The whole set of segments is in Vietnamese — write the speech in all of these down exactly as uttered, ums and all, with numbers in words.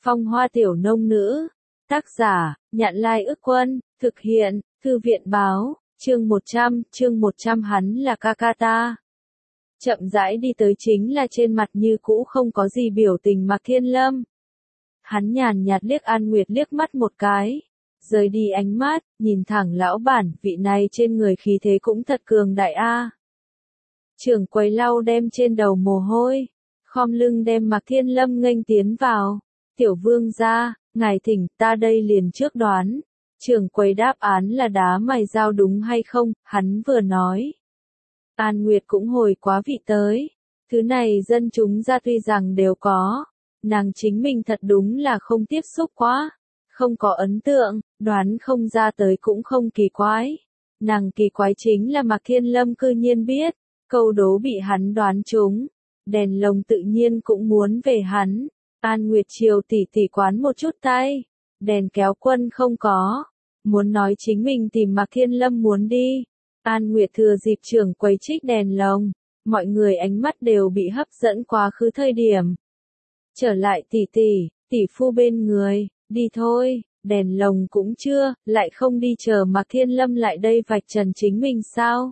Phong hoa tiểu nông nữ. Tác giả, Nhạn Lai Ức Quân, thực hiện, Thư viện Báo, chương một trăm, chương một trăm hắn là ca ca ta. Chậm rãi đi tới chính là trên mặt như cũ không có gì biểu tình Mạc Thiên Lâm. Hắn nhàn nhạt liếc An Nguyệt liếc mắt một cái, rời đi ánh mắt, nhìn thẳng lão bản, vị này trên người khí thế cũng thật cường đại a. Trưởng quầy lau đem trên đầu mồ hôi, khom lưng đem Mạc Thiên Lâm nghênh tiến vào. Tiểu vương gia, ngài thỉnh, ta đây liền trước đoán. Trưởng quầy đáp án là đá mày dao đúng hay không, hắn vừa nói. An Nguyệt cũng hồi quá vị tới. Thứ này dân chúng ra tuy rằng đều có. Nàng chính mình thật đúng là không tiếp xúc quá. Không có ấn tượng, đoán không ra tới cũng không kỳ quái. Nàng kỳ quái chính là Mạc Thiên Lâm cư nhiên biết. Câu đố bị hắn đoán trúng. Đèn lồng tự nhiên cũng muốn về hắn. An Nguyệt chiều tỉ tỉ quán một chút tay. Đèn kéo quân không có. Muốn nói chính mình tìm Mạc Thiên Lâm muốn đi. An Nguyệt thừa dịp trưởng quầy trích đèn lồng. Mọi người ánh mắt đều bị hấp dẫn quá khứ thời điểm. Trở lại tỉ tỉ, tỷ phu bên người, đi thôi, đèn lồng cũng chưa, lại không đi chờ Mạc Thiên Lâm lại đây vạch trần chính mình sao?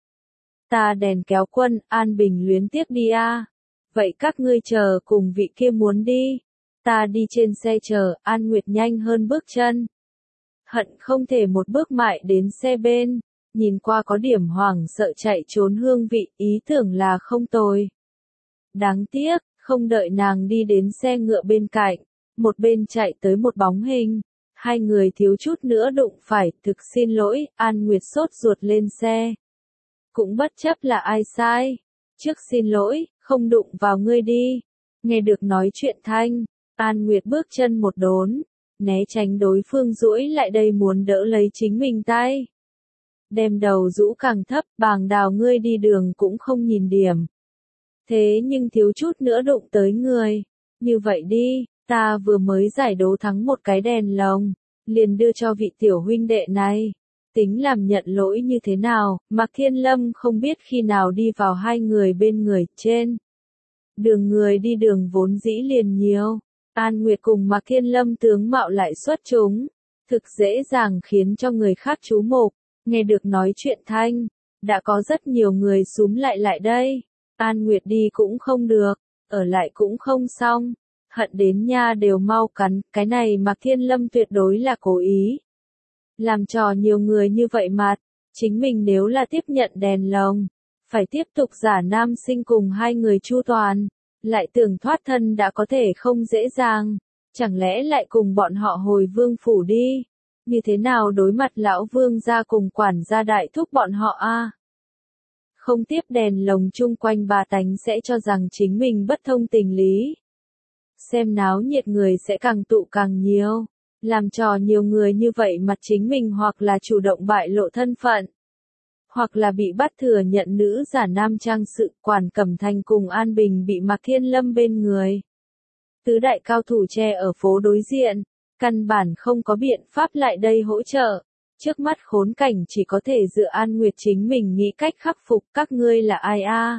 Ta đèn kéo quân, An Bình luyến tiếc đi a. Vậy các ngươi chờ cùng vị kia muốn đi. Ta đi trên xe chờ, An Nguyệt nhanh hơn bước chân. Hận không thể một bước mại đến xe bên, nhìn qua có điểm hoảng sợ chạy trốn hương vị, ý tưởng là không tồi. Đáng tiếc, không đợi nàng đi đến xe ngựa bên cạnh, một bên chạy tới một bóng hình. Hai người thiếu chút nữa đụng phải, thực xin lỗi, An Nguyệt sốt ruột lên xe. Cũng bất chấp là ai sai. Trước xin lỗi, không đụng vào ngươi đi. Nghe được nói chuyện thanh, An Nguyệt bước chân một đốn, né tránh đối phương duỗi lại đây muốn đỡ lấy chính mình tay. Đem đầu rũ càng thấp, bàng đào ngươi đi đường cũng không nhìn điểm. Thế nhưng thiếu chút nữa đụng tới người. Như vậy đi, ta vừa mới giải đố thắng một cái đèn lồng, liền đưa cho vị tiểu huynh đệ này. Tính làm nhận lỗi như thế nào, Mạc Thiên Lâm không biết khi nào đi vào hai người bên người, trên. Đường người đi đường vốn dĩ liền nhiều, An Nguyệt cùng Mạc Thiên Lâm tướng mạo lại xuất chúng, thực dễ dàng khiến cho người khác chú mục, nghe được nói chuyện thanh, đã có rất nhiều người xúm lại lại đây, An Nguyệt đi cũng không được, ở lại cũng không xong, hận đến nha đều mau cắn, cái này Mạc Thiên Lâm tuyệt đối là cố ý. Làm trò nhiều người như vậy mặt, chính mình nếu là tiếp nhận đèn lồng, phải tiếp tục giả nam sinh cùng hai người chu toàn, lại tưởng thoát thân đã có thể không dễ dàng, chẳng lẽ lại cùng bọn họ hồi vương phủ đi, như thế nào đối mặt lão vương gia cùng quản gia đại thúc bọn họ a? Không tiếp đèn lồng chung quanh bà tánh sẽ cho rằng chính mình bất thông tình lý. Xem náo nhiệt người sẽ càng tụ càng nhiều. Làm trò nhiều người như vậy mặt chính mình hoặc là chủ động bại lộ thân phận, hoặc là bị bắt thừa nhận nữ giả nam trang sự, Quản Cẩm Thành cùng An Bình bị Mạc Thiên Lâm bên người. Tứ đại cao thủ che ở phố đối diện, căn bản không có biện pháp lại đây hỗ trợ. Trước mắt khốn cảnh chỉ có thể dựa An Nguyệt chính mình nghĩ cách khắc phục, các ngươi là ai a?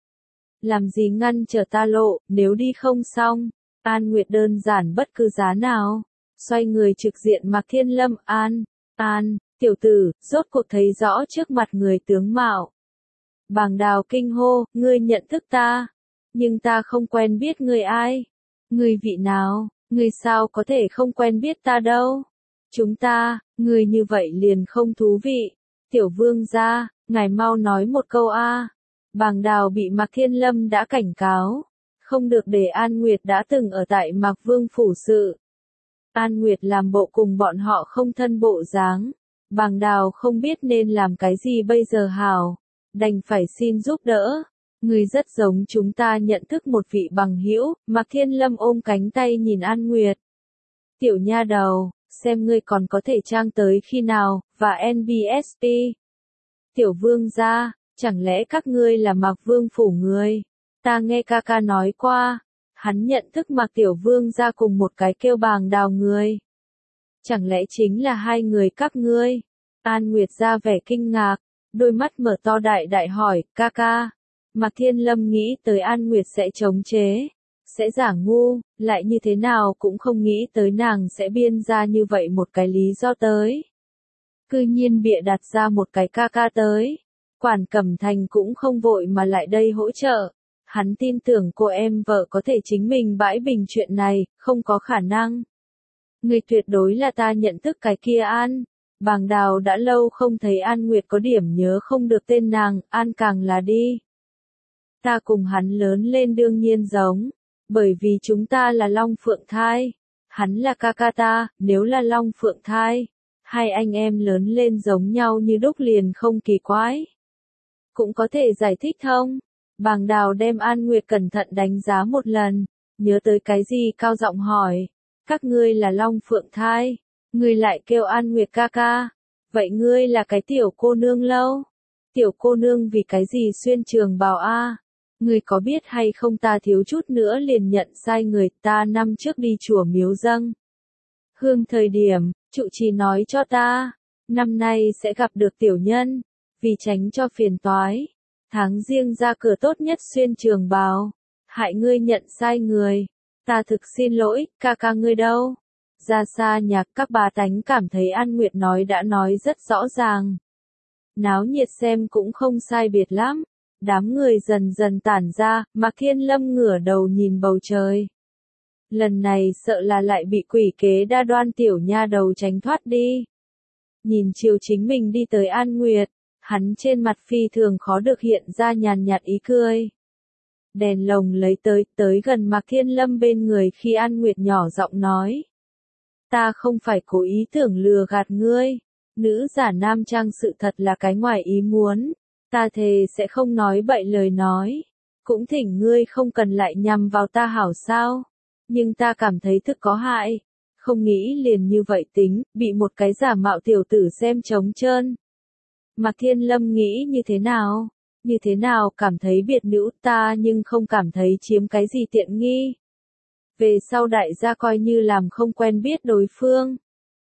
Làm gì ngăn chờ ta lộ, nếu đi không xong, An Nguyệt đơn giản bất cứ giá nào. Xoay người trực diện Mạc Thiên Lâm, An, An, tiểu tử, rốt cuộc thấy rõ trước mặt người tướng mạo. Bàng đào kinh hô, ngươi nhận thức ta, nhưng ta không quen biết người ai. Người vị nào, người sao có thể không quen biết ta đâu. Chúng ta, người như vậy liền không thú vị. Tiểu vương gia, ngài mau nói một câu a. Bàng đào bị Mạc Thiên Lâm đã cảnh cáo, không được để An Nguyệt đã từng ở tại Mạc Vương phủ sự. An Nguyệt làm bộ cùng bọn họ không thân bộ dáng, Bàng đào không biết nên làm cái gì bây giờ hảo, đành phải xin giúp đỡ. Người rất giống chúng ta nhận thức một vị bằng hữu, Mạc Thiên Lâm ôm cánh tay nhìn An Nguyệt. Tiểu nha đầu, xem ngươi còn có thể trang tới khi nào, và en bê ét pê. Tiểu vương gia, chẳng lẽ các ngươi là Mạc Vương phủ người? Ta nghe ca ca nói qua. Hắn nhận thức Mạc Tiểu Vương gia cùng một cái kêu Bàng đào người. Chẳng lẽ chính là hai người các ngươi? An Nguyệt ra vẻ kinh ngạc, đôi mắt mở to đại đại hỏi, ca ca. Mạc Thiên Lâm nghĩ tới An Nguyệt sẽ chống chế. sẽ giả ngu, lại như thế nào cũng không nghĩ tới nàng sẽ biên ra như vậy một cái lý do tới. Cư nhiên bịa đặt ra một cái ca ca tới. Quản Cẩm Thành cũng không vội mà lại đây hỗ trợ. Hắn tin tưởng cô em vợ có thể chính mình bãi bình chuyện này, không có khả năng. Người tuyệt đối là ta nhận thức cái kia An. Bàng Đào đã lâu không thấy An Nguyệt có điểm nhớ không được tên nàng, An càng là đi. Ta cùng hắn lớn lên đương nhiên giống, bởi vì chúng ta là Long Phượng thai. Hắn là ca ca ta, nếu là Long Phượng thai, hai anh em lớn lên giống nhau như đúc liền không kỳ quái. Cũng có thể giải thích không? Bàng Đào đem An Nguyệt cẩn thận đánh giá một lần, nhớ tới cái gì cao giọng hỏi. Các ngươi là Long Phượng thai, ngươi lại kêu An Nguyệt ca ca. Vậy ngươi là cái tiểu cô nương lâu? Tiểu cô nương vì cái gì xuyên trường bào a? Ngươi có biết hay không ta thiếu chút nữa liền nhận sai người, ta năm trước đi chùa miếu dâng hương thời điểm, trụ trì nói cho ta, năm nay sẽ gặp được tiểu nhân, vì tránh cho phiền toái. Tháng riêng ra cửa tốt nhất xuyên trường bào, hại ngươi nhận sai người. Ta thực xin lỗi, ca ca ngươi đâu? Ra xa nhạc các bà tánh cảm thấy An Nguyệt nói đã nói rất rõ ràng. Náo nhiệt xem cũng không sai biệt lắm. Đám người dần dần tản ra, Mạc Thiên Lâm ngửa đầu nhìn bầu trời. Lần này sợ là lại bị quỷ kế đa đoan tiểu nha đầu tránh thoát đi. Nhìn chiều chính mình đi tới An Nguyệt, hắn trên mặt phi thường khó được hiện ra nhàn nhạt ý cười. Đèn lồng lấy tới, tới gần Mạc Thiên Lâm bên người khi An Nguyệt nhỏ giọng nói. Ta không phải cố ý tưởng lừa gạt ngươi, nữ giả nam trang sự thật là cái ngoài ý muốn. Ta thề sẽ không nói bậy lời nói, cũng thỉnh ngươi không cần lại nhằm vào ta hảo sao, nhưng ta cảm thấy thực có hại, không nghĩ liền như vậy tính, bị một cái giả mạo tiểu tử xem trống trơn. Mạc Thiên Lâm nghĩ như thế nào? Như thế nào cảm thấy biệt nữ ta nhưng không cảm thấy chiếm cái gì tiện nghi. Về sau đại gia coi như làm không quen biết đối phương.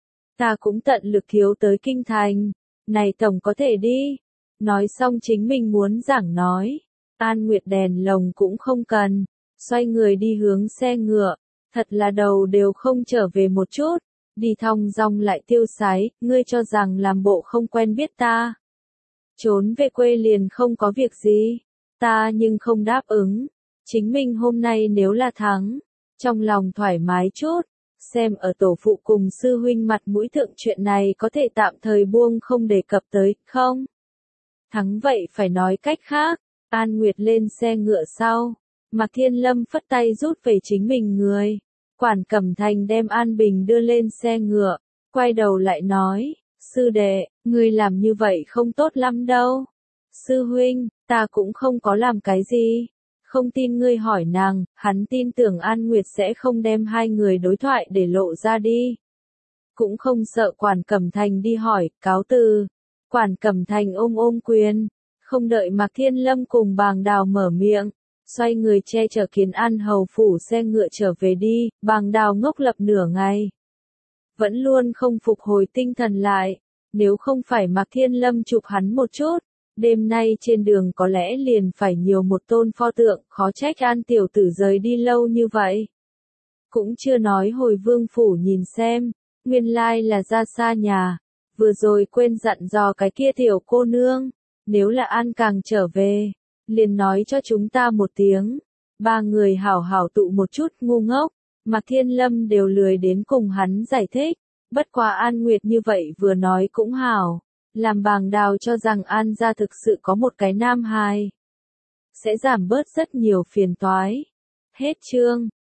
Ta cũng tận lực thiếu tới kinh thành, này tổng có thể đi. Nói xong chính mình muốn giảng nói, An Nguyệt đèn lồng cũng không cần, xoay người đi hướng xe ngựa, thật là đầu đều không trở về một chút, đi thong dong lại tiêu sái, ngươi cho rằng làm bộ không quen biết ta. Trốn về quê liền không có việc gì, ta nhưng không đáp ứng, chính mình hôm nay nếu là thắng, trong lòng thoải mái chút, xem ở tổ phụ cùng sư huynh mặt mũi thượng chuyện này có thể tạm thời buông không đề cập tới, không? Thắng vậy phải nói cách khác, An Nguyệt lên xe ngựa sau, Mạc Thiên Lâm phất tay rút về chính mình người, Quản Cẩm Thành đem An Bình đưa lên xe ngựa, quay đầu lại nói, sư đệ, ngươi làm như vậy không tốt lắm đâu. Sư huynh, ta cũng không có làm cái gì, không tin ngươi hỏi nàng, hắn tin tưởng An Nguyệt sẽ không đem hai người đối thoại để lộ ra đi. Cũng không sợ Quản Cẩm Thành đi hỏi, cáo từ. Quản Cẩm Thành ôm ôm quyền, không đợi Mạc Thiên Lâm cùng Bàng Đào mở miệng, xoay người che chở Kiến An hầu phủ xe ngựa trở về đi, Bàng Đào ngốc lập nửa ngày. Vẫn luôn không phục hồi tinh thần lại, nếu không phải Mạc Thiên Lâm chụp hắn một chút, đêm nay trên đường có lẽ liền phải nhiều một tôn pho tượng, khó trách An tiểu tử rời đi lâu như vậy. Cũng chưa nói hồi vương phủ nhìn xem, nguyên lai là ra xa nhà. Vừa rồi quên dặn dò cái kia tiểu cô nương, nếu là An càng trở về, liền nói cho chúng ta một tiếng. Ba người hảo hảo tụ một chút ngu ngốc, Mạc Thiên Lâm đều lười đến cùng hắn giải thích, bất quá An Nguyệt như vậy vừa nói cũng hảo, làm Bàng Đào cho rằng An gia thực sự có một cái nam hài, sẽ giảm bớt rất nhiều phiền toái. Hết chương.